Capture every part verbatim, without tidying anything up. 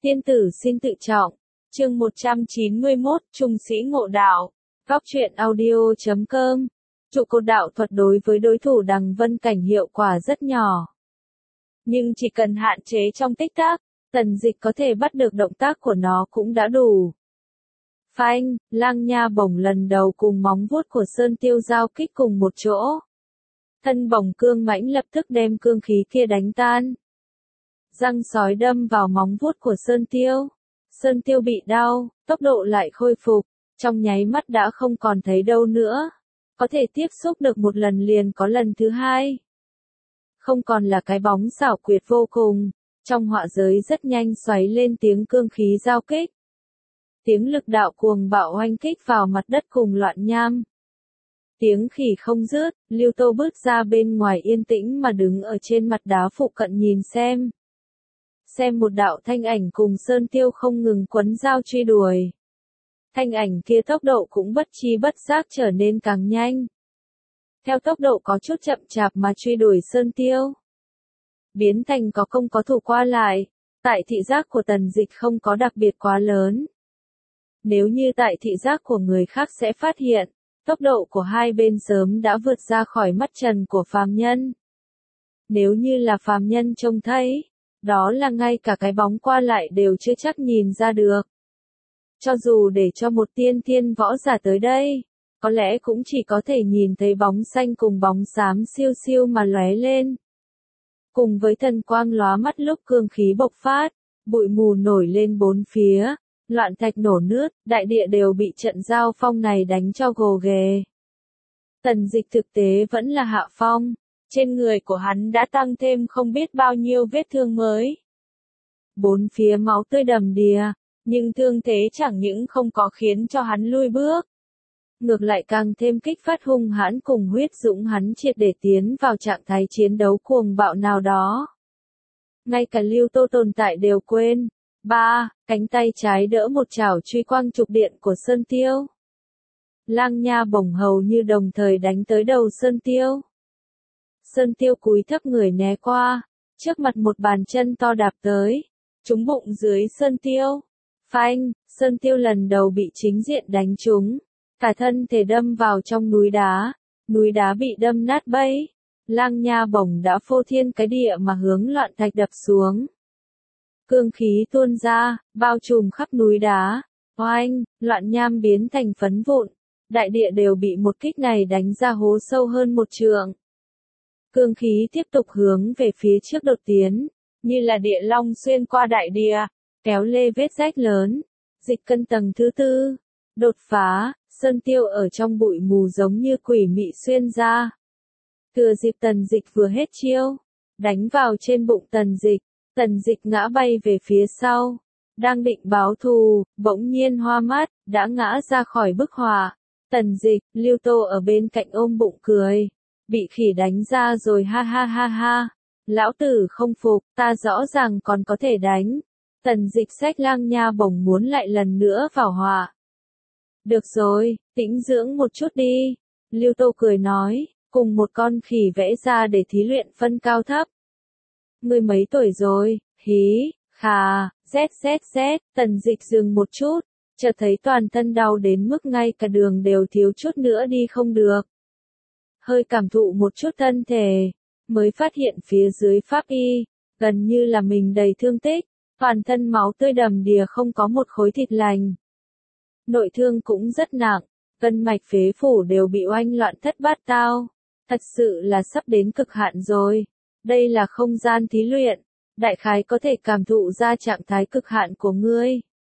Tiên tử xin tự trọng. Chương một trăm chín mươi mốt, Trung sĩ ngộ đạo. Góc truyện audio chấm com. Trụ cột đạo thuật đối với đối thủ Đằng Vân Cảnh hiệu quả rất nhỏ. Nhưng chỉ cần hạn chế trong tích tắc, Tần Dịch có thể bắt được động tác của nó cũng đã đủ. Phanh, Lang Nha Bổng lần đầu cùng móng vuốt của Sơn Tiêu giao kích cùng một chỗ. Thân bổng cương mãnh lập tức đem cương khí kia đánh tan. Răng sói đâm vào móng vuốt của Sơn Tiêu. Sơn Tiêu bị đau, tốc độ lại khôi phục, trong nháy mắt đã không còn thấy đâu nữa. Có thể tiếp xúc được một lần liền có lần thứ hai. Không còn là cái bóng xảo quyệt vô cùng, trong họa giới rất nhanh xoáy lên tiếng cương khí giao kích. Tiếng lực đạo cuồng bạo oanh kích vào mặt đất cùng loạn nham. Tiếng khỉ không dứt, Lưu Tô bước ra bên ngoài yên tĩnh mà đứng ở trên mặt đá phụ cận nhìn xem. Xem một đạo thanh ảnh cùng Sơn Tiêu không ngừng quấn dao truy đuổi. Thanh ảnh kia tốc độ cũng bất chi bất giác trở nên càng nhanh. Theo tốc độ có chút chậm chạp mà truy đuổi Sơn Tiêu. Biến thành có công có thủ qua lại, tại thị giác của Tần Dịch không có đặc biệt quá lớn. Nếu như tại thị giác của người khác sẽ phát hiện, tốc độ của hai bên sớm đã vượt ra khỏi mắt trần của phàm nhân. Nếu như là phàm nhân trông thấy, đó là ngay cả cái bóng qua lại đều chưa chắc nhìn ra được. Cho dù để cho một tiên thiên võ giả tới đây, có lẽ cũng chỉ có thể nhìn thấy bóng xanh cùng bóng xám siêu siêu mà lóe lên. Cùng với thần quang lóa mắt lúc cương khí bộc phát, bụi mù nổi lên bốn phía, loạn thạch nổ nứt, đại địa đều bị trận giao phong này đánh cho gồ ghề. Tần Dịch thực tế vẫn là hạ phong, trên người của hắn đã tăng thêm không biết bao nhiêu vết thương mới. Bốn phía máu tươi đầm đìa, nhưng thương thế chẳng những không có khiến cho hắn lui bước. Ngược lại càng thêm kích phát hung hãn cùng huyết dũng hắn triệt để tiến vào trạng thái chiến đấu cuồng bạo nào đó. Ngay cả Lưu Tô tồn tại đều quên. Ba, cánh tay trái đỡ một chảo truy quang trục điện của Sơn Tiêu. Lang Nha Bổng hầu như đồng thời đánh tới đầu Sơn Tiêu. Sơn Tiêu cúi thấp người né qua, trước mặt một bàn chân to đạp tới, trúng bụng dưới Sơn Tiêu. Phanh, Sơn Tiêu lần đầu bị chính diện đánh trúng, cả thân thể đâm vào trong núi đá, núi đá bị đâm nát bấy. Lang Nha Bổng đã phô thiên cái địa mà hướng loạn thạch đập xuống. Cương khí tuôn ra, bao trùm khắp núi đá, oanh, loạn nham biến thành phấn vụn, đại địa đều bị một kích này đánh ra hố sâu hơn một trượng. Cương khí tiếp tục hướng về phía trước đột tiến, như là địa long xuyên qua đại địa, kéo lê vết rách lớn, dịch cân tầng thứ tư, đột phá, Sơn Tiêu ở trong bụi mù giống như quỷ mị xuyên ra. Thừa dịp Tần Dịch vừa hết chiêu, đánh vào trên bụng Tần Dịch. Tần Dịch ngã bay về phía sau, đang định báo thù, bỗng nhiên hoa mắt, đã ngã ra khỏi bức họa. Tần Dịch, Lưu Tô ở bên cạnh ôm bụng cười, bị khỉ đánh ra rồi ha ha ha ha. Lão tử không phục, ta rõ ràng còn có thể đánh. Tần Dịch xách Lang Nha Bổng muốn lại lần nữa vào họa. Được rồi, tĩnh dưỡng một chút đi. Lưu Tô cười nói, cùng một con khỉ vẽ ra để thí luyện phân cao thấp. Ngươi mấy tuổi rồi, hí, khà, rét rét rét, Tần Dịch dừng một chút, chợt thấy toàn thân đau đến mức ngay cả đường đều thiếu chút nữa đi không được. Hơi cảm thụ một chút thân thể, mới phát hiện phía dưới pháp y, gần như là mình đầy thương tích, toàn thân máu tươi đầm đìa không có một khối thịt lành. Nội thương cũng rất nặng, gân mạch phế phủ đều bị oanh loạn thất bát tao, thật sự là sắp đến cực hạn rồi. Đây là không gian thí luyện, đại khái có thể cảm thụ ra trạng thái cực hạn của ngươi.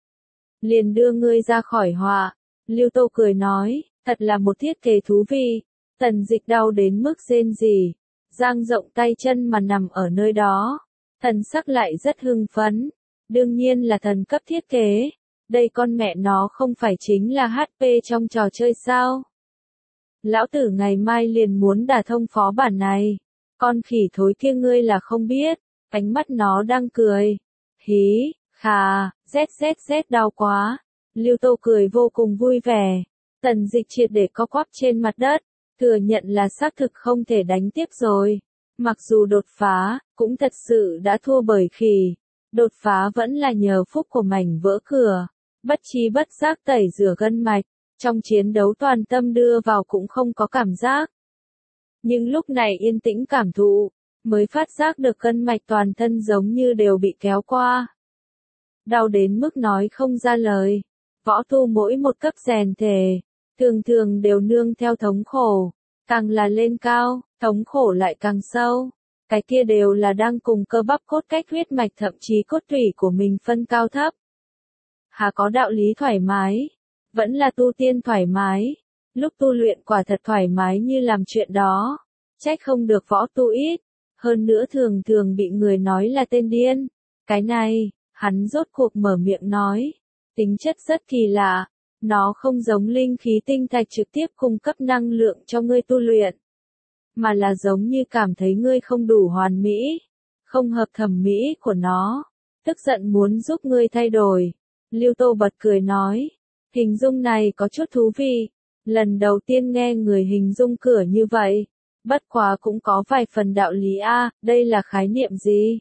Liền đưa ngươi ra khỏi họa, Lưu Tô cười nói, thật là một thiết kế thú vị. Tần Dịch đau đến mức rên rỉ, dang rộng tay chân mà nằm ở nơi đó, thần sắc lại rất hưng phấn, đương nhiên là thần cấp thiết kế, đây con mẹ nó không phải chính là hát pê trong trò chơi sao? Lão tử ngày mai liền muốn đả thông phó bản này. Con khỉ thối kia ngươi là không biết, ánh mắt nó đang cười. Hí, khà, rét rét rét đau quá. Lưu Tô cười vô cùng vui vẻ. Tần Dịch triệt để co quắp trên mặt đất, thừa nhận là xác thực không thể đánh tiếp rồi. Mặc dù đột phá, cũng thật sự đã thua bởi khỉ. Đột phá vẫn là nhờ phúc của mảnh vỡ cửa, bất chi bất giác tẩy rửa gân mạch, trong chiến đấu toàn tâm đưa vào cũng không có cảm giác. Nhưng lúc này yên tĩnh cảm thụ, mới phát giác được gân mạch toàn thân giống như đều bị kéo qua. Đau đến mức nói không ra lời, võ tu mỗi một cấp rèn thể, thường thường đều nương theo thống khổ, càng là lên cao, thống khổ lại càng sâu. Cái kia đều là đang cùng cơ bắp cốt cách huyết mạch thậm chí cốt tủy của mình phân cao thấp. Hà có đạo lý thoải mái, vẫn là tu tiên thoải mái, lúc tu luyện quả thật thoải mái như làm chuyện đó, trách không được võ tu ít, hơn nữa thường thường bị người nói là tên điên. Cái này, hắn rốt cuộc mở miệng nói, tính chất rất kỳ lạ, nó không giống linh khí tinh thạch trực tiếp cung cấp năng lượng cho ngươi tu luyện, mà là giống như cảm thấy ngươi không đủ hoàn mỹ, không hợp thẩm mỹ của nó, tức giận muốn giúp ngươi thay đổi. Lưu Tô bật cười nói, hình dung này có chút thú vị, lần đầu tiên nghe người hình dung cửa như vậy, bất quá cũng có vài phần đạo lý a, đây là khái niệm gì?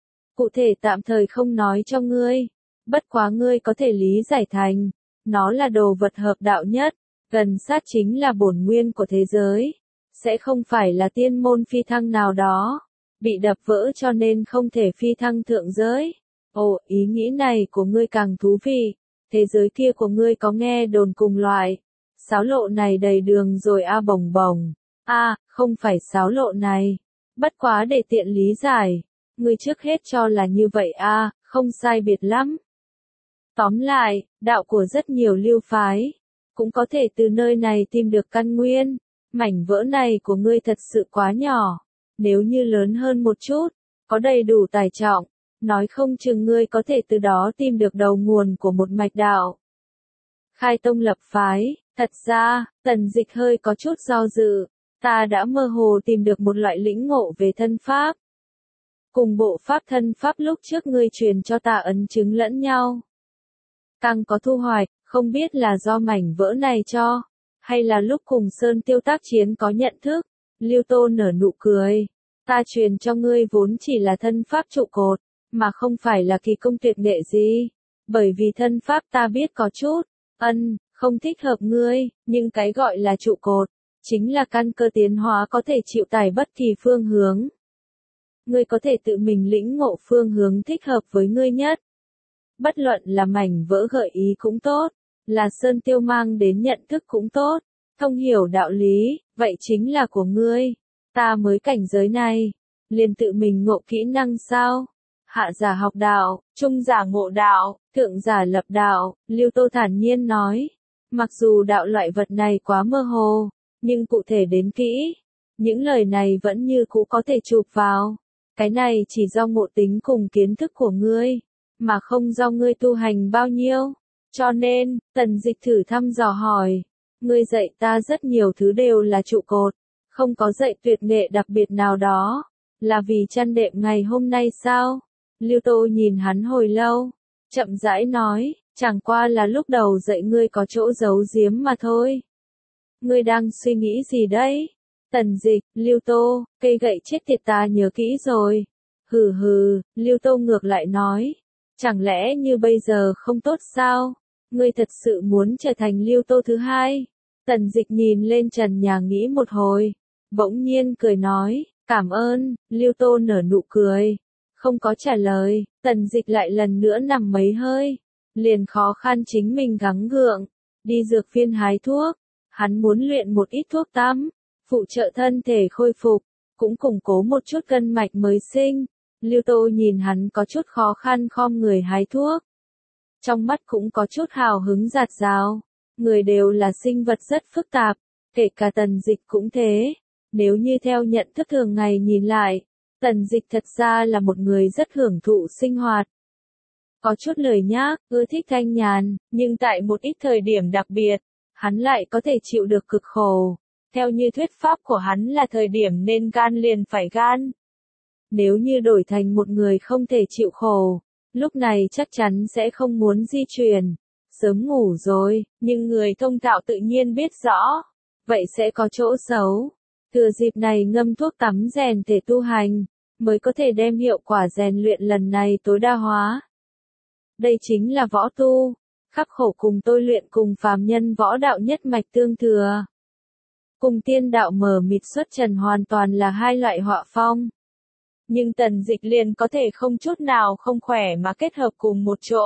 Cụ thể tạm thời không nói cho ngươi, bất quá ngươi có thể lý giải thành, nó là đồ vật hợp đạo nhất, gần sát chính là bổn nguyên của thế giới. Sẽ không phải là tiên môn phi thăng nào đó, bị đập vỡ cho nên không thể phi thăng thượng giới. Ồ, ý nghĩ này của ngươi càng thú vị, thế giới kia của ngươi có nghe đồn cùng loại. Sáo lộ này đầy đường rồi a bồng bồng. A, không phải sáo lộ này. Bất quá để tiện lý giải, ngươi trước hết cho là như vậy a, không sai biệt lắm. Tóm lại, đạo của rất nhiều lưu phái, cũng có thể từ nơi này tìm được căn nguyên. Mảnh vỡ này của ngươi thật sự quá nhỏ, nếu như lớn hơn một chút, có đầy đủ tài trọng, nói không chừng ngươi có thể từ đó tìm được đầu nguồn của một mạch đạo. Khai tông lập phái, thật ra, Tần Dịch hơi có chút do dự, ta đã mơ hồ tìm được một loại lĩnh ngộ về thân pháp. Cùng bộ pháp thân pháp lúc trước ngươi truyền cho ta ấn chứng lẫn nhau. Càng có thu hoạch, không biết là do mảnh vỡ này cho, hay là lúc cùng Sơn Tiêu tác chiến có nhận thức. Lưu Tô nở nụ cười, ta truyền cho ngươi vốn chỉ là thân pháp trụ cột, mà không phải là kỳ công tuyệt nghệ gì, bởi vì thân pháp ta biết có chút, ân, không thích hợp ngươi, nhưng cái gọi là trụ cột, chính là căn cơ tiến hóa có thể chịu tải bất kỳ phương hướng. Ngươi có thể tự mình lĩnh ngộ phương hướng thích hợp với ngươi nhất. Bất luận là mảnh vỡ gợi ý cũng tốt, là Sơn Tiêu mang đến nhận thức cũng tốt, thông hiểu đạo lý, vậy chính là của ngươi. Ta mới cảnh giới này, liền tự mình ngộ kỹ năng sao? Hạ giả học đạo, trung giả ngộ đạo, thượng giả lập đạo, Lưu Tô thản nhiên nói. Mặc dù đạo loại vật này quá mơ hồ, nhưng cụ thể đến kỹ, những lời này vẫn như cũ có thể chụp vào. Cái này chỉ do ngộ tính cùng kiến thức của ngươi, mà không do ngươi tu hành bao nhiêu. Cho nên, Tần Dịch thử thăm dò hỏi, ngươi dạy ta rất nhiều thứ đều là trụ cột, không có dạy tuyệt nghệ đặc biệt nào đó, là vì chăn đệm ngày hôm nay sao? Lưu Tô nhìn hắn hồi lâu, chậm rãi nói, chẳng qua là lúc đầu dạy ngươi có chỗ giấu giếm mà thôi. Ngươi đang suy nghĩ gì đấy? Tần Dịch, Lưu Tô, cây gậy chết tiệt ta nhớ kỹ rồi. Hừ hừ, Lưu Tô ngược lại nói, chẳng lẽ như bây giờ không tốt sao? Ngươi thật sự muốn trở thành Lưu Tô thứ hai? Tần Dịch nhìn lên trần nhà nghĩ một hồi, bỗng nhiên cười nói, cảm ơn. Lưu Tô nở nụ cười, không có trả lời. Tần Dịch lại lần nữa nằm mấy hơi, liền khó khăn chính mình gắng gượng, đi dược phiên hái thuốc. Hắn muốn luyện một ít thuốc tắm, phụ trợ thân thể khôi phục, cũng củng cố một chút gân mạch mới sinh. Lưu Tô nhìn hắn có chút khó khăn khom người hái thuốc, trong mắt cũng có chút hào hứng rạt rào. Người đều là sinh vật rất phức tạp, kể cả Tần Dịch cũng thế. Nếu như theo nhận thức thường ngày nhìn lại, Tần Dịch thật ra là một người rất hưởng thụ sinh hoạt. Có chút lười nhác, ưa thích thanh nhàn, nhưng tại một ít thời điểm đặc biệt, hắn lại có thể chịu được cực khổ. Theo như thuyết pháp của hắn là thời điểm nên gan liền phải gan. Nếu như đổi thành một người không thể chịu khổ, lúc này chắc chắn sẽ không muốn di chuyển, sớm ngủ rồi, nhưng người thông thạo tự nhiên biết rõ, vậy sẽ có chỗ xấu. Thừa dịp này ngâm thuốc tắm rèn thể tu hành, mới có thể đem hiệu quả rèn luyện lần này tối đa hóa. Đây chính là võ tu, khắc khổ cùng tôi luyện cùng phàm nhân võ đạo nhất mạch tương thừa. Cùng tiên đạo mờ mịt xuất trần hoàn toàn là hai loại họa phong. Nhưng Tần Dịch liền có thể không chút nào không khỏe mà kết hợp cùng một chỗ.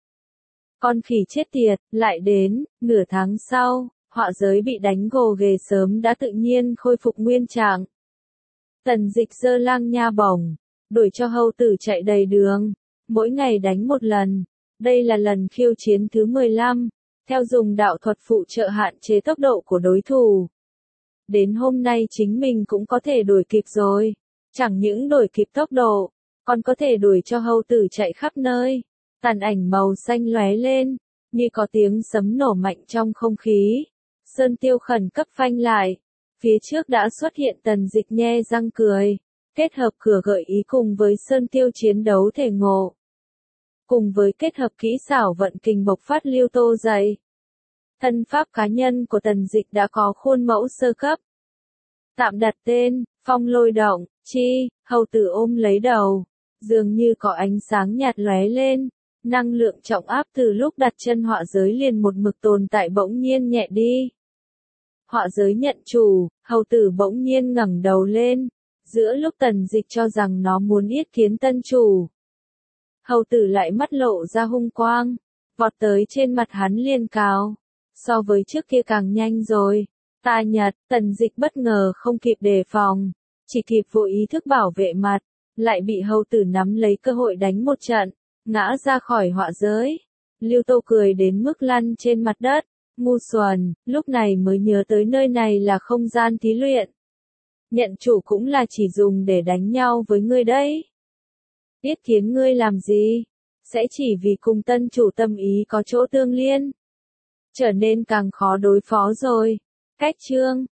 Con khỉ chết tiệt, lại đến, nửa tháng sau, họa giới bị đánh gồ ghề sớm đã tự nhiên khôi phục nguyên trạng. Tần Dịch giơ lang nha bổng, đổi cho hầu tử chạy đầy đường, mỗi ngày đánh một lần. Đây là lần khiêu chiến thứ mười lăm, theo dùng đạo thuật phụ trợ hạn chế tốc độ của đối thủ. Đến hôm nay chính mình cũng có thể đuổi kịp rồi. Chẳng những đuổi kịp tốc độ, còn có thể đuổi cho hầu tử chạy khắp nơi. Tàn ảnh màu xanh lóe lên, như có tiếng sấm nổ mạnh trong không khí. Sơn Tiêu khẩn cấp phanh lại. Phía trước đã xuất hiện Tần Dịch nhe răng cười, kết hợp cửa gợi ý cùng với Sơn Tiêu chiến đấu thể ngộ. Cùng với kết hợp kỹ xảo vận kình bộc phát lưu tô dày. Thân pháp cá nhân của Tần Dịch đã có khuôn mẫu sơ cấp. Tạm đặt tên, phong lôi động, chi, hầu tử ôm lấy đầu. Dường như có ánh sáng nhạt lóe lên, năng lượng trọng áp từ lúc đặt chân họa giới liền một mực tồn tại bỗng nhiên nhẹ đi. Họa giới nhận chủ, hầu tử bỗng nhiên ngẩng đầu lên, giữa lúc Tần Dịch cho rằng nó muốn yết kiến tân chủ. Hầu tử lại mắt lộ ra hung quang, vọt tới trên mặt hắn liền cào. So với trước kia càng nhanh rồi. Ta Nhật, Tần Dịch bất ngờ không kịp đề phòng, chỉ kịp vô ý thức bảo vệ mặt, lại bị hầu tử nắm lấy cơ hội đánh một trận, ngã ra khỏi họa giới. Lưu Tô cười đến mức lăn trên mặt đất, ngu xuẩn, lúc này mới nhớ tới nơi này là không gian thí luyện. Nhận chủ cũng là chỉ dùng để đánh nhau với ngươi đấy. Biết kiến ngươi làm gì? Sẽ chỉ vì cùng tân chủ tâm ý có chỗ tương liên. Trở nên càng khó đối phó rồi. Cách chương